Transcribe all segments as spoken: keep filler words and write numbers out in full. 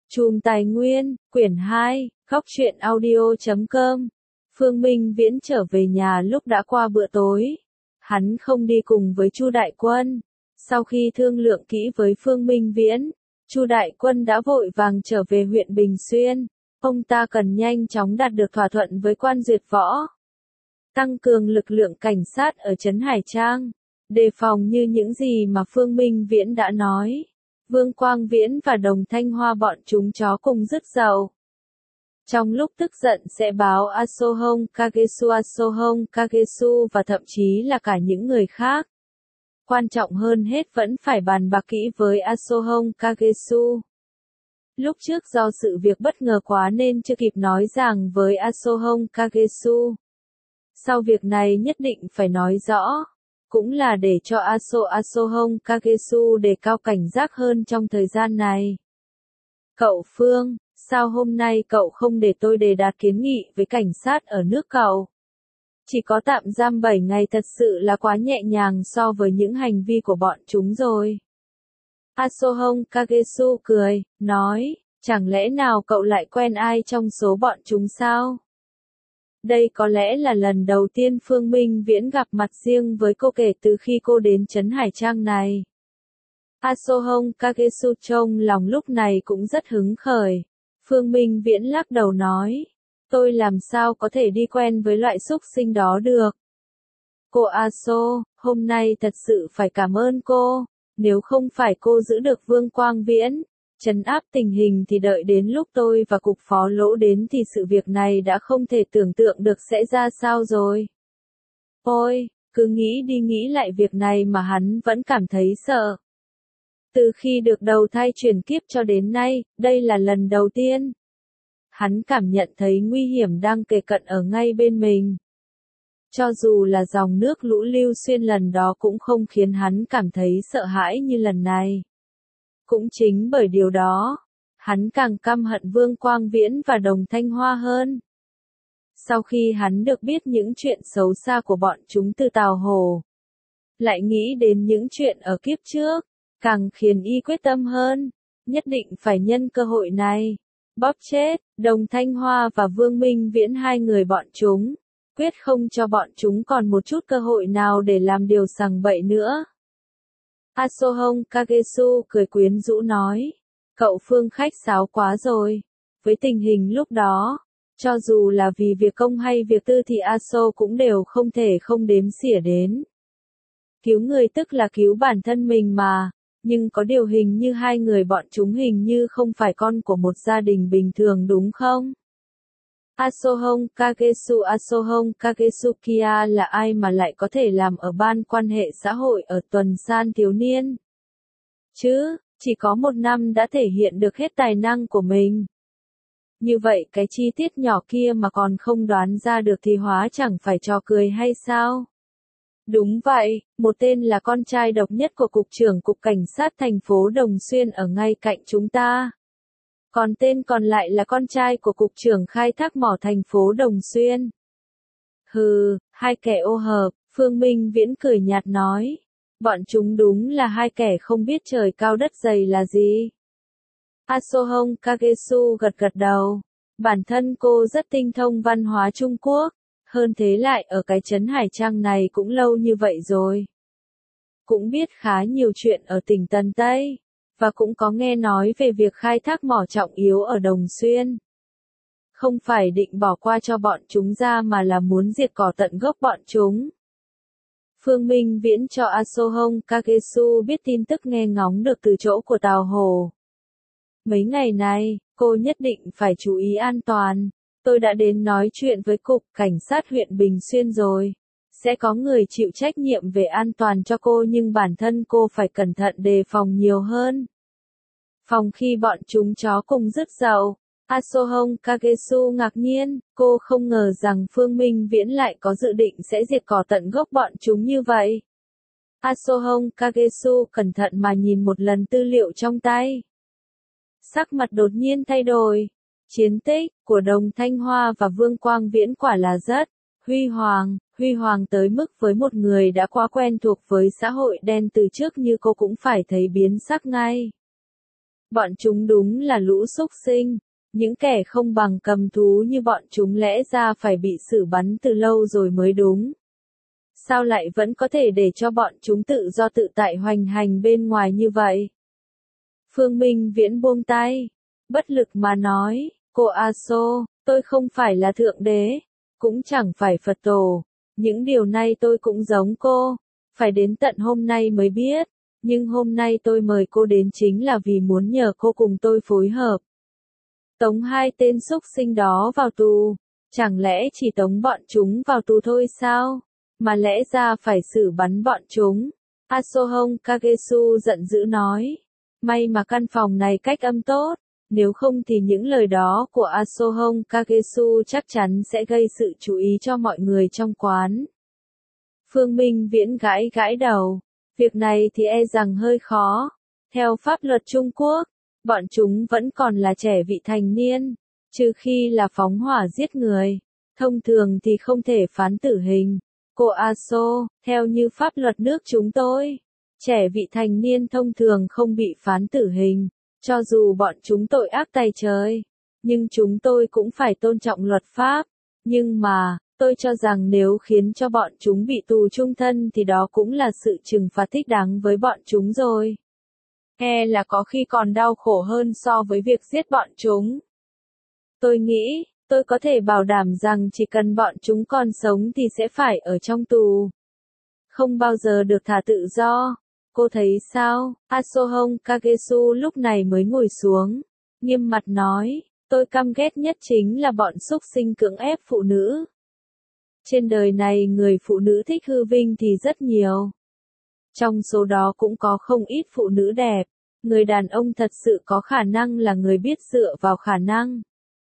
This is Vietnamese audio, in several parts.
Chùm Tài Nguyên, quyển hai, góc truyện audio chấm com. Phương Minh Viễn trở về nhà lúc đã qua bữa tối. Hắn không đi cùng với Chu Đại Quân. Sau khi thương lượng kỹ với Phương Minh Viễn, Chu Đại Quân đã vội vàng trở về huyện Bình Xuyên. Ông ta cần nhanh chóng đạt được thỏa thuận với quan duyệt võ. Tăng cường lực lượng cảnh sát ở trấn Hải Trang. Đề phòng như những gì mà Phương Minh Viễn đã nói. Vương Quang Viễn và Đồng Thanh Hoa bọn chúng chó cùng rứt dầu. Trong lúc tức giận sẽ báo Asohong Kagesu Asohong Kagesu và thậm chí là cả những người khác. Quan trọng hơn hết vẫn phải bàn bạc kỹ với Asohong Kagesu. Lúc trước do sự việc bất ngờ quá nên chưa kịp nói rằng với Asohong Kagesu. Sau việc này nhất định phải nói rõ. Cũng là để cho Aso Asohong Kagesu đề cao cảnh giác hơn trong thời gian này. Cậu Phương, sao hôm nay cậu không để tôi đề đạt kiến nghị với cảnh sát ở nước cậu? Chỉ có tạm giam bảy ngày thật sự là quá nhẹ nhàng so với những hành vi của bọn chúng rồi. Asohong Kagesu cười, nói, chẳng lẽ nào cậu lại quen ai trong số bọn chúng sao? Đây có lẽ là lần đầu tiên Phương Minh Viễn gặp mặt riêng với cô kể từ khi cô đến trấn Hải Trang này. Asohong Kagesu trông lòng lúc này cũng rất hứng khởi. Phương Minh Viễn lắc đầu nói, tôi làm sao có thể đi quen với loại xúc sinh đó được. Cô Aso, hôm nay thật sự phải cảm ơn cô, nếu không phải cô giữ được Vương Quang Viễn, trấn áp tình hình thì đợi đến lúc tôi và cục phó Lỗ đến thì sự việc này đã không thể tưởng tượng được sẽ ra sao rồi. Ôi, cứ nghĩ đi nghĩ lại việc này mà hắn vẫn cảm thấy sợ. Từ khi được đầu thai chuyển kiếp cho đến nay, đây là lần đầu tiên. Hắn cảm nhận thấy nguy hiểm đang kề cận ở ngay bên mình. Cho dù là dòng nước lũ lưu xuyên lần đó cũng không khiến hắn cảm thấy sợ hãi như lần này. Cũng chính bởi điều đó, hắn càng căm hận Vương Quang Viễn và Đồng Thanh Hoa hơn. Sau khi hắn được biết những chuyện xấu xa của bọn chúng từ Tào Hồ, lại nghĩ đến những chuyện ở kiếp trước, càng khiến y quyết tâm hơn, nhất định phải nhân cơ hội này, bóp chết Đồng Thanh Hoa và Vương Minh Viễn hai người bọn chúng, quyết không cho bọn chúng còn một chút cơ hội nào để làm điều sằng bậy nữa. Asohong Kagesu cười quyến rũ nói, cậu Phương khách sáo quá rồi. Với tình hình lúc đó, cho dù là vì việc công hay việc tư thì Aso cũng đều không thể không đếm xỉa đến. Cứu người tức là cứu bản thân mình mà, nhưng có điều hình như hai người bọn chúng hình như không phải con của một gia đình bình thường đúng không? Asohong Kagesu Asohong Kagesu kia là ai mà lại có thể làm ở ban quan hệ xã hội ở tuần san thiếu niên? Chứ, chỉ có một năm đã thể hiện được hết tài năng của mình. Như vậy cái chi tiết nhỏ kia mà còn không đoán ra được thì hóa chẳng phải trò cười hay sao? Đúng vậy, một tên là con trai độc nhất của Cục trưởng Cục Cảnh sát thành phố Đồng Xuyên ở ngay cạnh chúng ta. Còn tên còn lại là con trai của Cục trưởng Khai thác mỏ thành phố Đồng Xuyên. Hừ, hai kẻ ô hợp, Phương Minh Viễn cười nhạt nói. Bọn chúng đúng là hai kẻ không biết trời cao đất dày là gì. Asohong Kagesu gật gật đầu. Bản thân cô rất tinh thông văn hóa Trung Quốc. Hơn thế lại ở cái trấn Hải Trang này cũng lâu như vậy rồi. Cũng biết khá nhiều chuyện ở tỉnh Tân Tây. Và cũng có nghe nói về việc khai thác mỏ trọng yếu ở Đồng Xuyên. Không phải định bỏ qua cho bọn chúng ra mà là muốn diệt cỏ tận gốc bọn chúng. Phương Minh Viễn cho Asohong Kagesu biết tin tức nghe ngóng được từ chỗ của Tào Hồ. Mấy ngày này, cô nhất định phải chú ý an toàn. Tôi đã đến nói chuyện với Cục Cảnh sát huyện Bình Xuyên rồi. Sẽ có người chịu trách nhiệm về an toàn cho cô nhưng bản thân cô phải cẩn thận đề phòng nhiều hơn. Phòng khi bọn chúng chó cùng rứt dậu, Asohong Kagesu ngạc nhiên, cô không ngờ rằng Phương Minh Viễn lại có dự định sẽ diệt cỏ tận gốc bọn chúng như vậy. Asohong Kagesu cẩn thận mà nhìn một lần tư liệu trong tay. Sắc mặt đột nhiên thay đổi. Chiến tích của Đồng Thanh Hoa và Vương Quang Viễn quả là rất huy hoàng, huy hoàng tới mức với một người đã quá quen thuộc với xã hội đen từ trước như cô cũng phải thấy biến sắc ngay. Bọn chúng đúng là lũ súc sinh, những kẻ không bằng cầm thú như bọn chúng lẽ ra phải bị xử bắn từ lâu rồi mới đúng. Sao lại vẫn có thể để cho bọn chúng tự do tự tại hoành hành bên ngoài như vậy? Phương Minh Viễn buông tay, bất lực mà nói, cô A Sô, tôi không phải là thượng đế, cũng chẳng phải Phật tổ, những điều này tôi cũng giống cô, phải đến tận hôm nay mới biết, nhưng hôm nay tôi mời cô đến chính là vì muốn nhờ cô cùng tôi phối hợp. Tống hai tên súc sinh đó vào tù, chẳng lẽ chỉ tống bọn chúng vào tù thôi sao? Mà lẽ ra phải xử bắn bọn chúng. Asohong Kagesu giận dữ nói. May mà căn phòng này cách âm tốt, nếu không thì những lời đó của Asohong Kagesu chắc chắn sẽ gây sự chú ý cho mọi người trong quán. Phương Minh Viễn gãi gãi đầu, việc này thì e rằng hơi khó. Theo pháp luật Trung Quốc, bọn chúng vẫn còn là trẻ vị thành niên, trừ khi là phóng hỏa giết người, thông thường thì không thể phán tử hình. Cô Aso, theo như pháp luật nước chúng tôi, trẻ vị thành niên thông thường không bị phán tử hình, cho dù bọn chúng tội ác tày trời. Nhưng chúng tôi cũng phải tôn trọng luật pháp. Nhưng mà, tôi cho rằng nếu khiến cho bọn chúng bị tù chung thân thì đó cũng là sự trừng phạt thích đáng với bọn chúng rồi. E là có khi còn đau khổ hơn so với việc giết bọn chúng. Tôi nghĩ, tôi có thể bảo đảm rằng chỉ cần bọn chúng còn sống thì sẽ phải ở trong tù. Không bao giờ được thả tự do. Cô thấy sao? Asohong Kagesu lúc này mới ngồi xuống, nghiêm mặt nói, tôi căm ghét nhất chính là bọn súc sinh cưỡng ép phụ nữ. Trên đời này người phụ nữ thích hư vinh thì rất nhiều. Trong số đó cũng có không ít phụ nữ đẹp. Người đàn ông thật sự có khả năng là người biết dựa vào khả năng.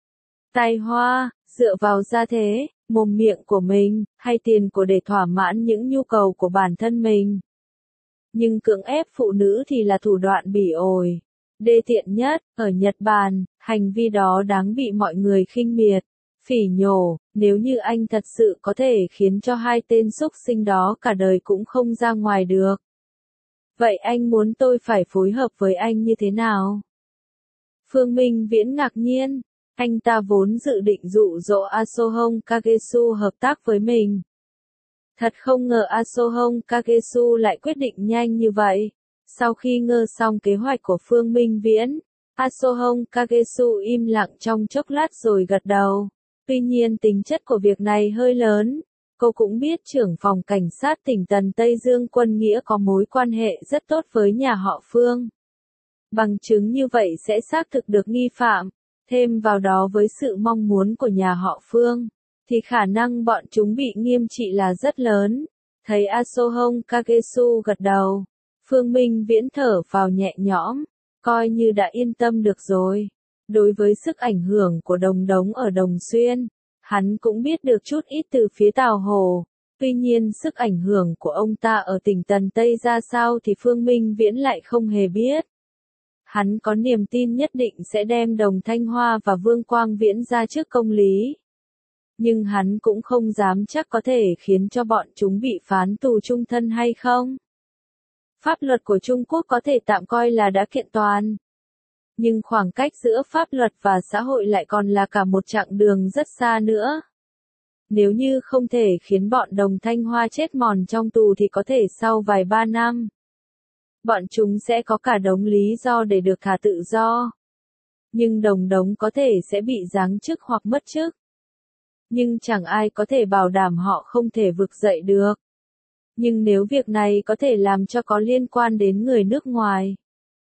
Tài hoa, dựa vào gia thế, mồm miệng của mình, hay tiền của để thỏa mãn những nhu cầu của bản thân mình. Nhưng cưỡng ép phụ nữ thì là thủ đoạn bỉ ổi, đê tiện nhất. Ở Nhật Bản, hành vi đó đáng bị mọi người khinh miệt, phỉ nhổ. Nếu như anh thật sự có thể khiến cho hai tên súc sinh đó cả đời cũng không ra ngoài được. Vậy anh muốn tôi phải phối hợp với anh như thế nào? Phương Minh Viễn ngạc nhiên, anh ta vốn dự định dụ dỗ Asohong Kagesu hợp tác với mình. Thật không ngờ Asohong Kagesu lại quyết định nhanh như vậy. Sau khi ngơ xong kế hoạch của Phương Minh Viễn, Asohong Kagesu im lặng trong chốc lát rồi gật đầu. Tuy nhiên tính chất của việc này hơi lớn. Cô cũng biết trưởng phòng cảnh sát tỉnh Tần Tây Dương Quân Nghĩa có mối quan hệ rất tốt với nhà họ Phương. Bằng chứng như vậy sẽ xác thực được nghi phạm, thêm vào đó với sự mong muốn của nhà họ Phương, thì khả năng bọn chúng bị nghiêm trị là rất lớn. Thấy Asohong Kagesu gật đầu, Phương Minh Viễn thở vào nhẹ nhõm, coi như đã yên tâm được rồi. Đối với sức ảnh hưởng của Đồng Đống ở Đồng Xuyên, hắn cũng biết được chút ít từ phía Tào Hồ. Tuy nhiên sức ảnh hưởng của ông ta ở tỉnh Tần Tây ra sao thì Phương Minh Viễn lại không hề biết. Hắn có niềm tin nhất định sẽ đem Đồng Thanh Hoa và Vương Quang Viễn ra trước công lý. Nhưng hắn cũng không dám chắc có thể khiến cho bọn chúng bị phán tù chung thân hay không. Pháp luật của Trung Quốc có thể tạm coi là đã kiện toàn. Nhưng khoảng cách giữa pháp luật và xã hội lại còn là cả một chặng đường rất xa nữa. Nếu như không thể khiến bọn Đồng Thanh Hoa chết mòn trong tù thì có thể sau vài ba năm, bọn chúng sẽ có cả đống lý do để được thả tự do. Nhưng Đồng Đống có thể sẽ bị giáng chức hoặc mất chức. Nhưng chẳng ai có thể bảo đảm họ không thể vực dậy được. Nhưng nếu việc này có thể làm cho có liên quan đến người nước ngoài,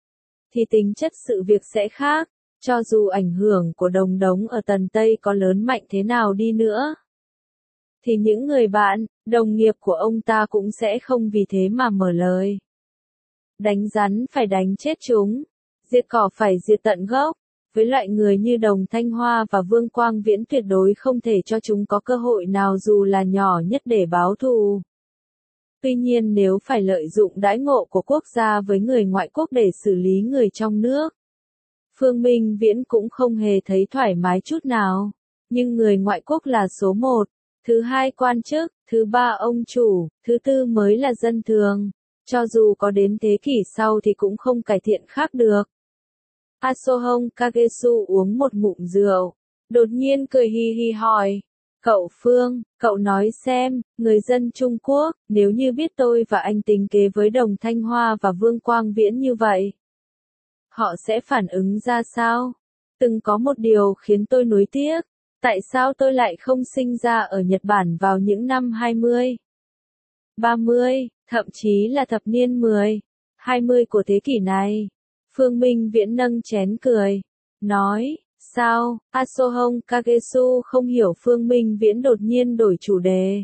thì tính chất sự việc sẽ khác, cho dù ảnh hưởng của Đồng Đống ở Tần Tây có lớn mạnh thế nào đi nữa. Thì những người bạn, đồng nghiệp của ông ta cũng sẽ không vì thế mà mở lời. Đánh rắn phải đánh chết chúng, diệt cỏ phải diệt tận gốc. Với loại người như Đồng Thanh Hoa và Vương Quang Viễn tuyệt đối không thể cho chúng có cơ hội nào dù là nhỏ nhất để báo thù. Tuy nhiên nếu phải lợi dụng đãi ngộ của quốc gia với người ngoại quốc để xử lý người trong nước, Phương Minh Viễn cũng không hề thấy thoải mái chút nào. Nhưng người ngoại quốc là số một, thứ hai quan chức, thứ ba ông chủ, thứ tư mới là dân thường. Cho dù có đến thế kỷ sau thì cũng không cải thiện khác được. Asohong Kagesu uống một ngụm rượu, đột nhiên cười hi hi hỏi. Cậu Phương, cậu nói xem, người dân Trung Quốc, nếu như biết tôi và anh tính kế với Đồng Thanh Hoa và Vương Quang Viễn như vậy, họ sẽ phản ứng ra sao? Từng có một điều khiến tôi nuối tiếc, tại sao tôi lại không sinh ra ở Nhật Bản vào những năm hai mươi, ba mươi, thậm chí là thập niên mười, hai mươi của thế kỷ này. Phương Minh Viễn nâng chén cười, nói, sao, Asohong Kagesu không hiểu Phương Minh Viễn đột nhiên đổi chủ đề.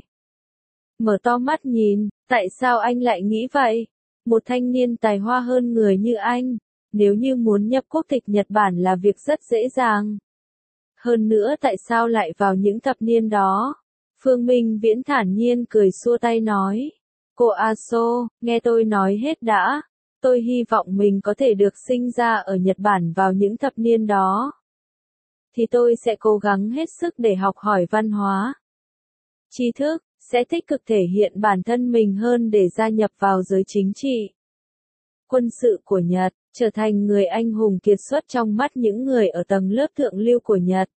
Mở to mắt nhìn, tại sao anh lại nghĩ vậy? Một thanh niên tài hoa hơn người như anh, nếu như muốn nhập quốc tịch Nhật Bản là việc rất dễ dàng. Hơn nữa tại sao lại vào những thập niên đó? Phương Minh Viễn thản nhiên cười xua tay nói. Cô Aso, nghe tôi nói hết đã. Tôi hy vọng mình có thể được sinh ra ở Nhật Bản vào những thập niên đó. Thì tôi sẽ cố gắng hết sức để học hỏi văn hóa, tri thức, sẽ tích cực thể hiện bản thân mình hơn để gia nhập vào giới chính trị, quân sự của Nhật, trở thành người anh hùng kiệt xuất trong mắt những người ở tầng lớp thượng lưu của Nhật.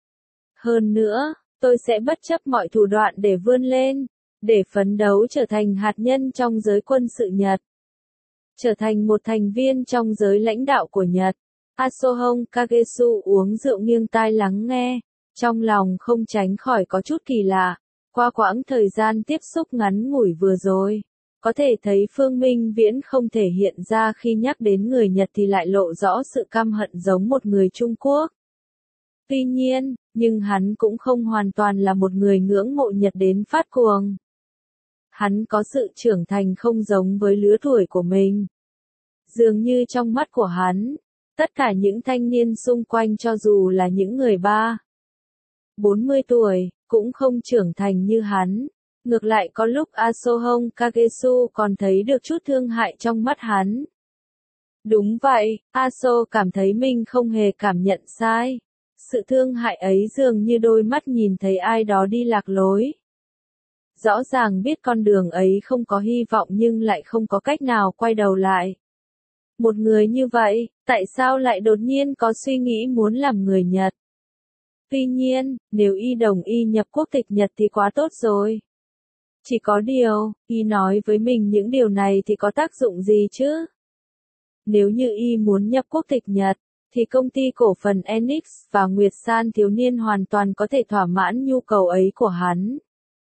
Hơn nữa, tôi sẽ bất chấp mọi thủ đoạn để vươn lên, để phấn đấu trở thành hạt nhân trong giới quân sự Nhật, trở thành một thành viên trong giới lãnh đạo của Nhật. Asohong Kagesu uống rượu nghiêng tai lắng nghe, trong lòng không tránh khỏi có chút kỳ lạ. Qua quãng thời gian tiếp xúc ngắn ngủi vừa rồi, có thể thấy Phương Minh Viễn không thể hiện ra khi nhắc đến người Nhật thì lại lộ rõ sự căm hận giống một người Trung Quốc. Tuy nhiên, nhưng hắn cũng không hoàn toàn là một người ngưỡng mộ Nhật đến phát cuồng. Hắn có sự trưởng thành không giống với lứa tuổi của mình. Dường như trong mắt của hắn, tất cả những thanh niên xung quanh cho dù là những người ba, bốn mươi tuổi, cũng không trưởng thành như hắn. Ngược lại có lúc Asohong Kagesu còn thấy được chút thương hại trong mắt hắn. Đúng vậy, Aso cảm thấy mình không hề cảm nhận sai. Sự thương hại ấy dường như đôi mắt nhìn thấy ai đó đi lạc lối. Rõ ràng biết con đường ấy không có hy vọng nhưng lại không có cách nào quay đầu lại. Một người như vậy, tại sao lại đột nhiên có suy nghĩ muốn làm người Nhật? Tuy nhiên, nếu y đồng y nhập quốc tịch Nhật thì quá tốt rồi. Chỉ có điều, y nói với mình những điều này thì có tác dụng gì chứ? Nếu như y muốn nhập quốc tịch Nhật, thì công ty cổ phần Enix và Nguyệt San thiếu niên hoàn toàn có thể thỏa mãn nhu cầu ấy của hắn.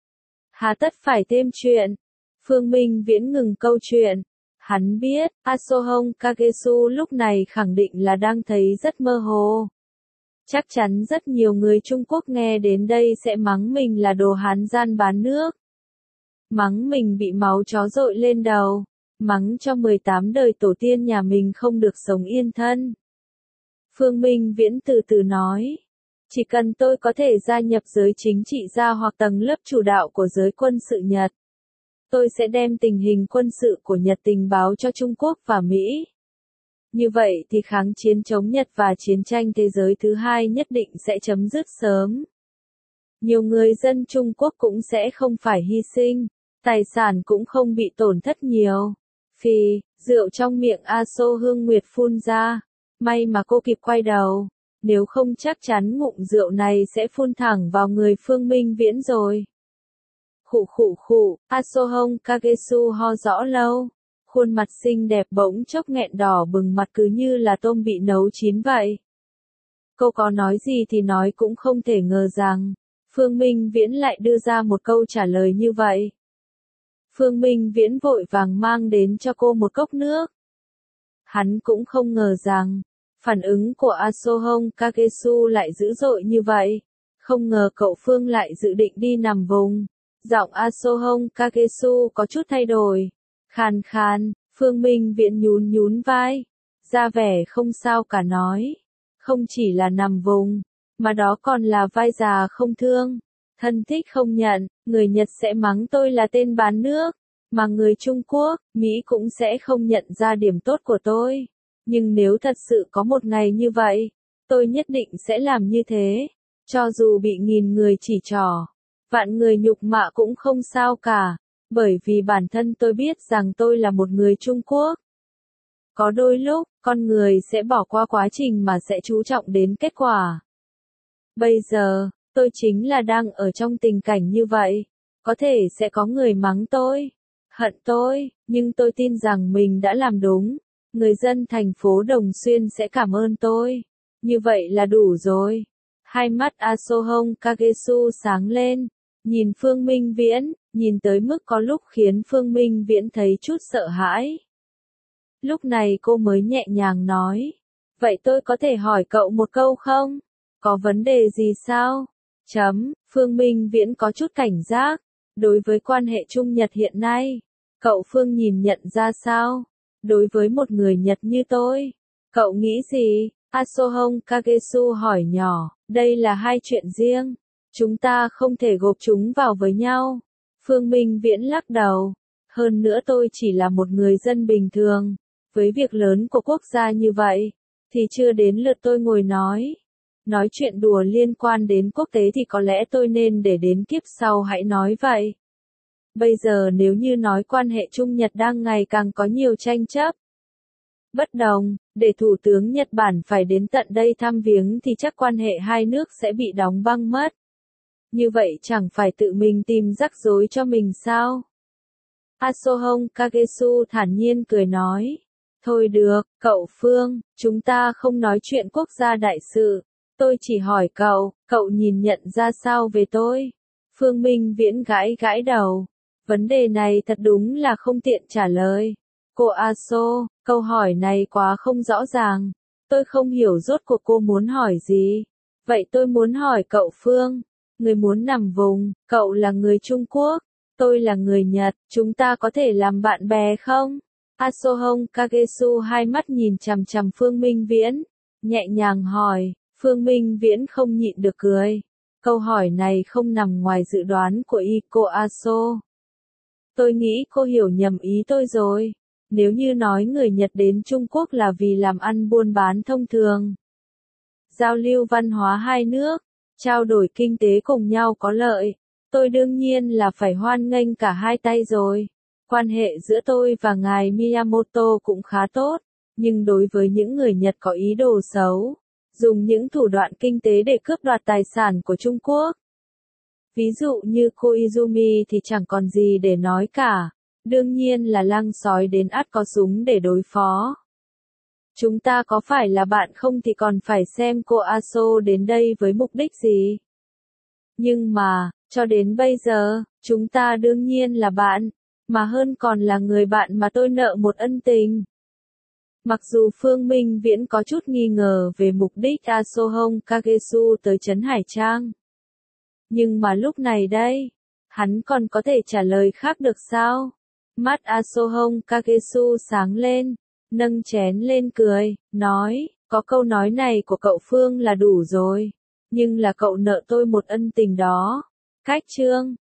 Hà tất phải thêm chuyện. Phương Minh Viễn ngừng câu chuyện. Hắn biết, Asohong Kagesu lúc này khẳng định là đang thấy rất mơ hồ. Chắc chắn rất nhiều người Trung Quốc nghe đến đây sẽ mắng mình là đồ Hán gian bán nước. Mắng mình bị máu chó dội lên đầu. Mắng cho mười tám đời tổ tiên nhà mình không được sống yên thân. Phương Minh Viễn từ từ nói. Chỉ cần tôi có thể gia nhập giới chính trị gia hoặc tầng lớp chủ đạo của giới quân sự Nhật, tôi sẽ đem tình hình quân sự của Nhật tình báo cho Trung Quốc và Mỹ. Như vậy thì kháng chiến chống Nhật và chiến tranh thế giới thứ hai nhất định sẽ chấm dứt sớm. Nhiều người dân Trung Quốc cũng sẽ không phải hy sinh, tài sản cũng không bị tổn thất nhiều. Phì, rượu trong miệng Aso Hương Nguyệt phun ra. May mà cô kịp quay đầu, nếu không chắc chắn ngụm rượu này sẽ phun thẳng vào người Phương Minh Viễn rồi. Khụ khụ khụ, Asohong Kagesu ho rõ lâu. Khuôn mặt xinh đẹp bỗng chốc nghẹn đỏ bừng mặt cứ như là tôm bị nấu chín vậy. Cô có nói gì thì nói cũng không thể ngờ rằng, Phương Minh Viễn lại đưa ra một câu trả lời như vậy. Phương Minh Viễn vội vàng mang đến cho cô một cốc nước. Hắn cũng không ngờ rằng, phản ứng của Asohong Kagesu lại dữ dội như vậy. Không ngờ cậu Phương lại dự định đi nằm vùng. Giọng Asohong Kagesu có chút thay đổi. Khàn khàn, Phương Minh Viễn nhún nhún vai. Ra vẻ không sao cả nói. Không chỉ là nằm vùng, mà đó còn là vai già không thương. Thân thích không nhận, người Nhật sẽ mắng tôi là tên bán nước. Mà người Trung Quốc, Mỹ cũng sẽ không nhận ra điểm tốt của tôi. Nhưng nếu thật sự có một ngày như vậy, tôi nhất định sẽ làm như thế. Cho dù bị nghìn người chỉ trỏ, vạn người nhục mạ cũng không sao cả. Bởi vì bản thân tôi biết rằng tôi là một người Trung Quốc. Có đôi lúc, con người sẽ bỏ qua quá trình mà sẽ chú trọng đến kết quả. Bây giờ, tôi chính là đang ở trong tình cảnh như vậy. Có thể sẽ có người mắng tôi, hận tôi, nhưng tôi tin rằng mình đã làm đúng. Người dân thành phố Đồng Xuyên sẽ cảm ơn tôi. Như vậy là đủ rồi. Hai mắt Asohong Kagesu sáng lên, nhìn Phương Minh Viễn, nhìn tới mức có lúc khiến Phương Minh Viễn thấy chút sợ hãi. Lúc này cô mới nhẹ nhàng nói, vậy tôi có thể hỏi cậu một câu không? Có vấn đề gì sao? Chấm, Phương Minh Viễn có chút cảnh giác, đối với quan hệ Trung Nhật hiện nay, cậu Phương nhìn nhận ra sao? Đối với một người Nhật như tôi, cậu nghĩ gì? Asohong Kagesu hỏi nhỏ, đây là hai chuyện riêng, chúng ta không thể gộp chúng vào với nhau. Phương Minh Viễn lắc đầu, hơn nữa tôi chỉ là một người dân bình thường, với việc lớn của quốc gia như vậy, thì chưa đến lượt tôi ngồi nói. Nói chuyện đùa liên quan đến quốc tế thì có lẽ tôi nên để đến kiếp sau hãy nói vậy. Bây giờ nếu như nói quan hệ Trung Nhật đang ngày càng có nhiều tranh chấp, bất đồng, để Thủ tướng Nhật Bản phải đến tận đây thăm viếng thì chắc quan hệ hai nước sẽ bị đóng băng mất. Như vậy chẳng phải tự mình tìm rắc rối cho mình sao? Asohong Kagesu thản nhiên cười nói. Thôi được, cậu Phương, chúng ta không nói chuyện quốc gia đại sự. Tôi chỉ hỏi cậu, cậu nhìn nhận ra sao về tôi? Phương Minh Viễn gãi gãi đầu. Vấn đề này thật đúng là không tiện trả lời. Cô Aso, câu hỏi này quá không rõ ràng. Tôi không hiểu rốt cuộc cô muốn hỏi gì. Vậy tôi muốn hỏi cậu Phương. Người muốn nằm vùng, cậu là người Trung Quốc, tôi là người Nhật, chúng ta có thể làm bạn bè không? Asohong Kagesu hai mắt nhìn chằm chằm Phương Minh Viễn, nhẹ nhàng hỏi, Phương Minh Viễn không nhịn được cười. Câu hỏi này không nằm ngoài dự đoán của y cô Aso. Tôi nghĩ cô hiểu nhầm ý tôi rồi. Nếu như nói người Nhật đến Trung Quốc là vì làm ăn buôn bán thông thường, giao lưu văn hóa hai nước, trao đổi kinh tế cùng nhau có lợi, tôi đương nhiên là phải hoan nghênh cả hai tay rồi. Quan hệ giữa tôi và ngài Miyamoto cũng khá tốt, nhưng đối với những người Nhật có ý đồ xấu, dùng những thủ đoạn kinh tế để cướp đoạt tài sản của Trung Quốc, ví dụ như cô Izumi thì chẳng còn gì để nói cả, đương nhiên là lăng sói đến ắt có súng để đối phó. Chúng ta có phải là bạn không thì còn phải xem cô Aso đến đây với mục đích gì. Nhưng mà, cho đến bây giờ, chúng ta đương nhiên là bạn, mà hơn còn là người bạn mà tôi nợ một ân tình. Mặc dù Phương Minh Viễn có chút nghi ngờ về mục đích Asohong Kagesu tới Trấn Hải Trang. Nhưng mà lúc này đây, hắn còn có thể trả lời khác được sao? Mắt Asohong Kagesu sáng lên, nâng chén lên cười, nói, có câu nói này của cậu Phương là đủ rồi, nhưng là cậu nợ tôi một ân tình đó. Cách chương